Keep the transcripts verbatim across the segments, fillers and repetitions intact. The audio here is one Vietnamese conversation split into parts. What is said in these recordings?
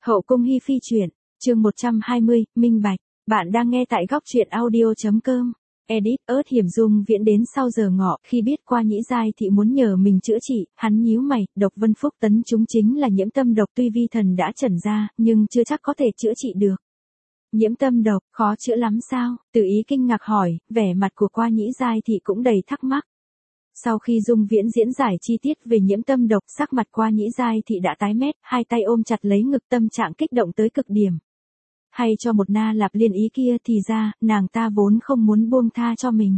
Hậu cung hi phi truyện, chương một trăm hai mươi, minh bạch. Bạn đang nghe tại góc truyện audio chấm com. Edit, ớt hiểm dung viễn đến sau giờ ngọ, khi biết qua nhĩ giai thị muốn nhờ mình chữa trị, hắn nhíu mày, độc vân phúc tấn chúng chính là nhiễm tâm độc, tuy vi thần đã chẩn ra, nhưng chưa chắc có thể chữa trị được. Nhiễm tâm độc, khó chữa lắm sao? Từ Ý kinh ngạc hỏi, vẻ mặt của qua nhĩ giai thị cũng đầy thắc mắc. Sau khi Dung Viễn diễn giải chi tiết về nhiễm tâm độc, sắc mặt qua nhĩ giai thị đã tái mét, hai tay ôm chặt lấy ngực, tâm trạng kích động tới cực điểm. Hay cho một na lạp liên ý kia, thì ra, nàng ta vốn không muốn buông tha cho mình.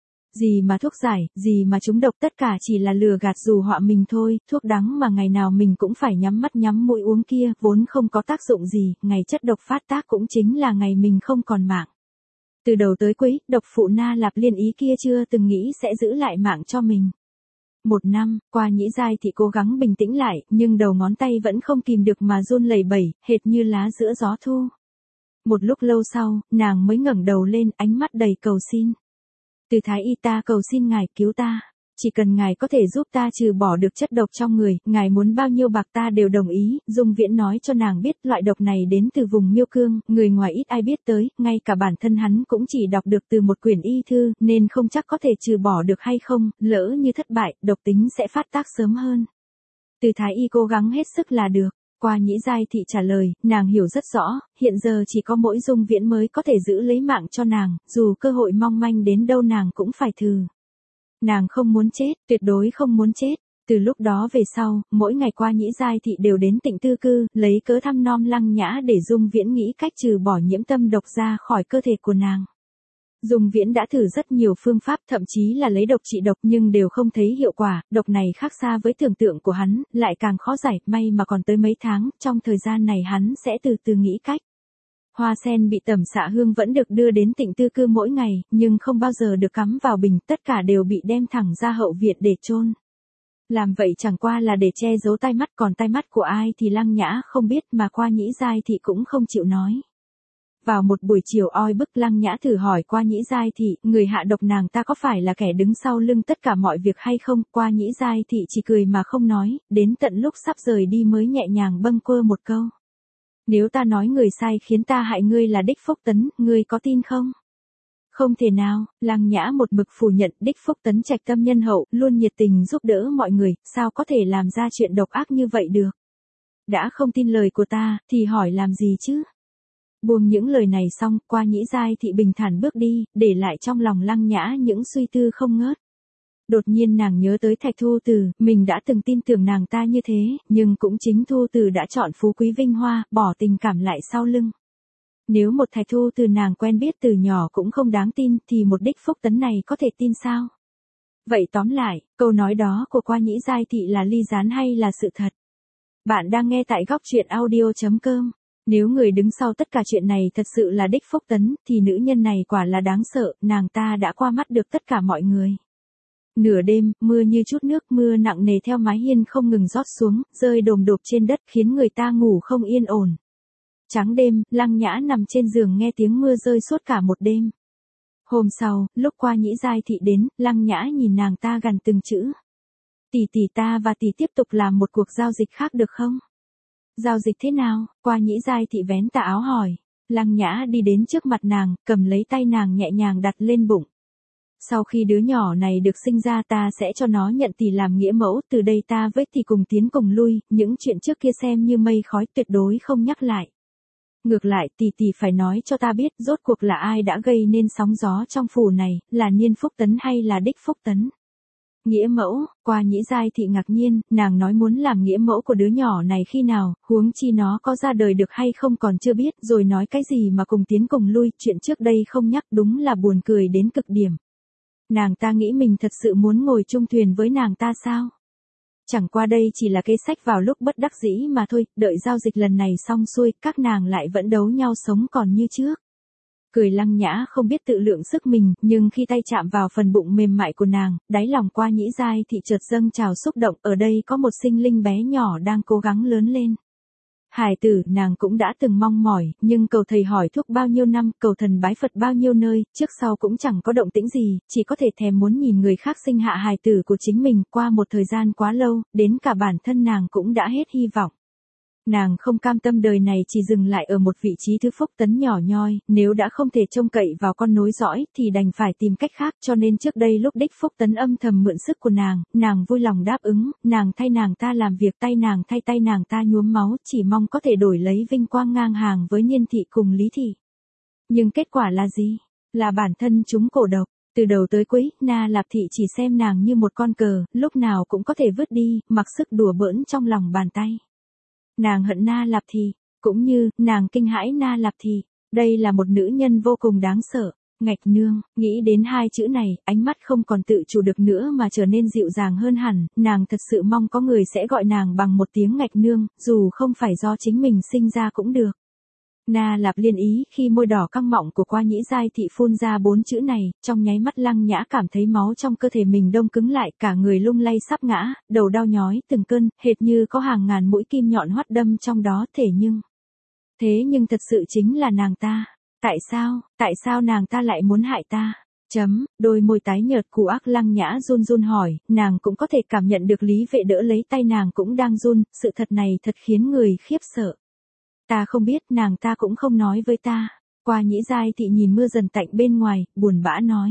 Gì mà thuốc giải, gì mà trúng độc, tất cả chỉ là lừa gạt dù họa mình thôi, thuốc đắng mà ngày nào mình cũng phải nhắm mắt nhắm mũi uống kia, vốn không có tác dụng gì, ngày chất độc phát tác cũng chính là ngày mình không còn mạng. Từ đầu tới cuối, độc phụ na lạp liên ý kia chưa từng nghĩ sẽ giữ lại mạng cho mình. Một năm, qua nhĩ giai thị cố gắng bình tĩnh lại, nhưng đầu ngón tay vẫn không kìm được mà run lẩy bẩy, hệt như lá giữa gió thu. Một lúc lâu sau, nàng mới ngẩng đầu lên, ánh mắt đầy cầu xin. Từ thái y, ta cầu xin ngài cứu ta. Chỉ cần ngài có thể giúp ta trừ bỏ được chất độc trong người, ngài muốn bao nhiêu bạc ta đều đồng ý. Dung Viễn nói cho nàng biết loại độc này đến từ vùng Miêu Cương, người ngoài ít ai biết tới, ngay cả bản thân hắn cũng chỉ đọc được từ một quyển y thư, nên không chắc có thể trừ bỏ được hay không, lỡ như thất bại, độc tính sẽ phát tác sớm hơn. Từ thái y cố gắng hết sức là được. Qua nhĩ giai thị trả lời, nàng hiểu rất rõ, hiện giờ chỉ có mỗi Dung Viễn mới có thể giữ lấy mạng cho nàng, dù cơ hội mong manh đến đâu nàng cũng phải thử. Nàng không muốn chết, tuyệt đối không muốn chết. Từ lúc đó về sau, mỗi ngày qua nhĩ giai thị đều đến Tịnh Tư Cư, lấy cớ thăm nom Lăng Nhã để Dung Viễn nghĩ cách trừ bỏ nhiễm tâm độc ra khỏi cơ thể của nàng. Dung Viễn đã thử rất nhiều phương pháp, thậm chí là lấy độc trị độc, nhưng đều không thấy hiệu quả, độc này khác xa với tưởng tượng của hắn, lại càng khó giải, may mà còn tới mấy tháng, trong thời gian này hắn sẽ từ từ nghĩ cách. Hoa sen bị tẩm xạ hương vẫn được đưa đến Tịnh Tư Cư mỗi ngày, nhưng không bao giờ được cắm vào bình, tất cả đều bị đem thẳng ra hậu viện để chôn. Làm vậy chẳng qua là để che giấu tai mắt, còn tai mắt của ai thì Lăng Nhã không biết, mà qua nhĩ giai thị cũng không chịu nói. Vào một buổi chiều oi bức, Lăng Nhã thử hỏi qua nhĩ giai thị, người hạ độc nàng ta có phải là kẻ đứng sau lưng tất cả mọi việc hay không? Qua nhĩ giai thị chỉ cười mà không nói, đến tận lúc sắp rời đi mới nhẹ nhàng bâng quơ một câu. Nếu ta nói người sai khiến ta hại ngươi là Đích Phúc Tấn, ngươi có tin không? Không thể nào, Lăng Nhã một mực phủ nhận. Đích Phúc Tấn trạch tâm nhân hậu, luôn nhiệt tình giúp đỡ mọi người, sao có thể làm ra chuyện độc ác như vậy được? Đã không tin lời của ta, thì hỏi làm gì chứ? Buông những lời này xong, qua nhĩ giai thị bình thản bước đi, để lại trong lòng Lăng Nhã những suy tư không ngớt. Đột nhiên nàng nhớ tới Thạch Thu Từ, mình đã từng tin tưởng nàng ta như thế, nhưng cũng chính Thu Từ đã chọn phú quý vinh hoa, bỏ tình cảm lại sau lưng. Nếu một Thạch Thu Từ nàng quen biết từ nhỏ cũng không đáng tin, thì một Đích Phúc Tấn này có thể tin sao? Vậy tóm lại, câu nói đó của qua nhĩ giai thị là ly gián hay là sự thật? Bạn đang nghe tại góc truyện audio chấm com. Nếu người đứng sau tất cả chuyện này thật sự là Đích Phúc Tấn, thì nữ nhân này quả là đáng sợ, nàng ta đã qua mắt được tất cả mọi người. Nửa đêm, mưa như chút nước, mưa nặng nề theo mái hiên không ngừng rót xuống, rơi đồm đột trên đất, khiến người ta ngủ không yên ổn. Trắng đêm, Lăng Nhã nằm trên giường nghe tiếng mưa rơi suốt cả một đêm. Hôm sau, lúc qua nhĩ giai thị đến, Lăng Nhã nhìn nàng ta gằn từng chữ. Tỷ tỷ, ta và tỷ tiếp tục làm một cuộc giao dịch khác được không? Giao dịch thế nào? Qua nhĩ giai thị vén tà áo hỏi. Lăng Nhã đi đến trước mặt nàng, cầm lấy tay nàng nhẹ nhàng đặt lên bụng. Sau khi đứa nhỏ này được sinh ra, ta sẽ cho nó nhận tỷ làm nghĩa mẫu, từ đây ta với tỷ cùng tiến cùng lui, những chuyện trước kia xem như mây khói, tuyệt đối không nhắc lại. Ngược lại, tỷ tỷ phải nói cho ta biết, rốt cuộc là ai đã gây nên sóng gió trong phủ này, là Niên Phúc Tấn hay là Đích Phúc Tấn? Nghĩa mẫu? Qua nhĩ giai thị ngạc nhiên, nàng nói muốn làm nghĩa mẫu của đứa nhỏ này khi nào, huống chi nó có ra đời được hay không còn chưa biết, rồi nói cái gì mà cùng tiến cùng lui, chuyện trước đây không nhắc, đúng là buồn cười đến cực điểm. Nàng ta nghĩ mình thật sự muốn ngồi chung thuyền với nàng ta sao? Chẳng qua đây chỉ là kế sách vào lúc bất đắc dĩ mà thôi, đợi giao dịch lần này xong xuôi, các nàng lại vẫn đấu nhau sống còn như trước. Cười Lăng Nhã không biết tự lượng sức mình, nhưng khi tay chạm vào phần bụng mềm mại của nàng, đáy lòng qua nhĩ giai thị chợt dâng trào xúc động, ở đây có một sinh linh bé nhỏ đang cố gắng lớn lên. Hài tử, nàng cũng đã từng mong mỏi, nhưng cầu thầy hỏi thuốc bao nhiêu năm, cầu thần bái Phật bao nhiêu nơi, trước sau cũng chẳng có động tĩnh gì, chỉ có thể thèm muốn nhìn người khác sinh hạ hài tử của chính mình. Qua một thời gian quá lâu, đến cả bản thân nàng cũng đã hết hy vọng. Nàng không cam tâm đời này chỉ dừng lại ở một vị trí thứ Phúc Tấn nhỏ nhoi, nếu đã không thể trông cậy vào con nối dõi thì đành phải tìm cách khác, cho nên trước đây lúc đích Phúc Tấn âm thầm mượn sức của nàng, nàng vui lòng đáp ứng, nàng thay nàng ta làm việc, tay nàng thay tay nàng ta nhuốm máu, chỉ mong có thể đổi lấy vinh quang ngang hàng với Niên thị cùng Lý thị. Nhưng kết quả là gì? Là bản thân chúng cổ độc. Từ đầu tới cuối, Na Lạp thị chỉ xem nàng như một con cờ, lúc nào cũng có thể vứt đi, mặc sức đùa bỡn trong lòng bàn tay. Nàng hận Na Lạp thị, cũng như, nàng kinh hãi Na Lạp thị. Đây là một nữ nhân vô cùng đáng sợ. Ngạch nương, nghĩ đến hai chữ này, ánh mắt không còn tự chủ được nữa mà trở nên dịu dàng hơn hẳn, nàng thật sự mong có người sẽ gọi nàng bằng một tiếng ngạch nương, dù không phải do chính mình sinh ra cũng được. Na Lạp Liên ý, khi môi đỏ căng mọng của Qua Nhĩ Giai thị phun ra bốn chữ này, trong nháy mắt Lăng Nhã cảm thấy máu trong cơ thể mình đông cứng lại, cả người lung lay sắp ngã, đầu đau nhói từng cơn, hệt như có hàng ngàn mũi kim nhọn hoắt đâm trong đó, thể nhưng. Thế nhưng thật sự chính là nàng ta. Tại sao, tại sao nàng ta lại muốn hại ta? Chấm, đôi môi tái nhợt của ác Lăng Nhã run run hỏi, nàng cũng có thể cảm nhận được Lý Vệ đỡ lấy tay nàng cũng đang run, sự thật này thật khiến người khiếp sợ. Ta không biết, nàng ta cũng không nói với ta. Qua Nhĩ Giai thị nhìn mưa dần tạnh bên ngoài, buồn bã nói.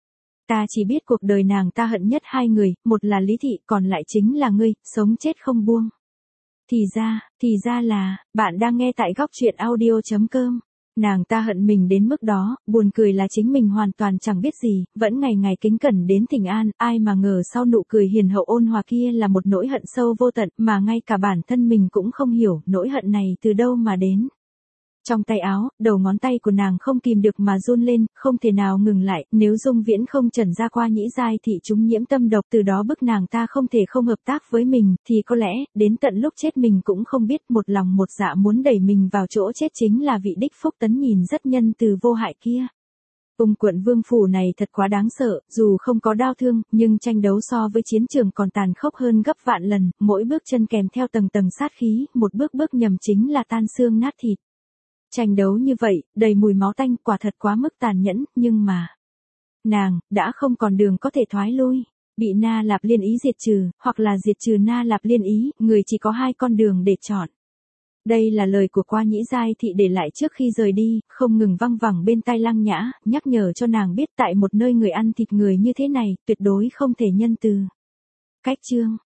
Ta chỉ biết cuộc đời nàng ta hận nhất hai người, một là Lý thị, còn lại chính là ngươi, sống chết không buông. Thì ra, thì ra là, bạn đang nghe tại góc truyện audio chấm com. Nàng ta hận mình đến mức đó, buồn cười là chính mình hoàn toàn chẳng biết gì, vẫn ngày ngày kính cẩn đến thỉnh an, ai mà ngờ sau nụ cười hiền hậu ôn hòa kia là một nỗi hận sâu vô tận, mà ngay cả bản thân mình cũng không hiểu, nỗi hận này từ đâu mà đến. Trong tay áo, đầu ngón tay của nàng không kìm được mà run lên, không thể nào ngừng lại, nếu Dung Viễn không trần ra Qua Nhĩ Giai thị chúng nhiễm tâm độc từ đó bức nàng ta không thể không hợp tác với mình, thì có lẽ, đến tận lúc chết mình cũng không biết, một lòng một dạ muốn đẩy mình vào chỗ chết chính là vị đích Phúc Tấn nhìn rất nhân từ vô hại kia. Ung quận vương phủ này thật quá đáng sợ, dù không có đao thương, nhưng tranh đấu so với chiến trường còn tàn khốc hơn gấp vạn lần, mỗi bước chân kèm theo tầng tầng sát khí, một bước bước nhầm chính là tan xương nát thịt. Tranh đấu như vậy, đầy mùi máu tanh, quả thật quá mức tàn nhẫn, nhưng mà... Nàng, đã không còn đường có thể thoái lui. Bị Na Lạp Liên ý diệt trừ, hoặc là diệt trừ Na Lạp Liên ý, người chỉ có hai con đường để chọn. Đây là lời của Qua Nhĩ Giai thị để lại trước khi rời đi, không ngừng văng vẳng bên tai Lăng Nhã, nhắc nhở cho nàng biết tại một nơi người ăn thịt người như thế này, tuyệt đối không thể nhân từ. Cách chương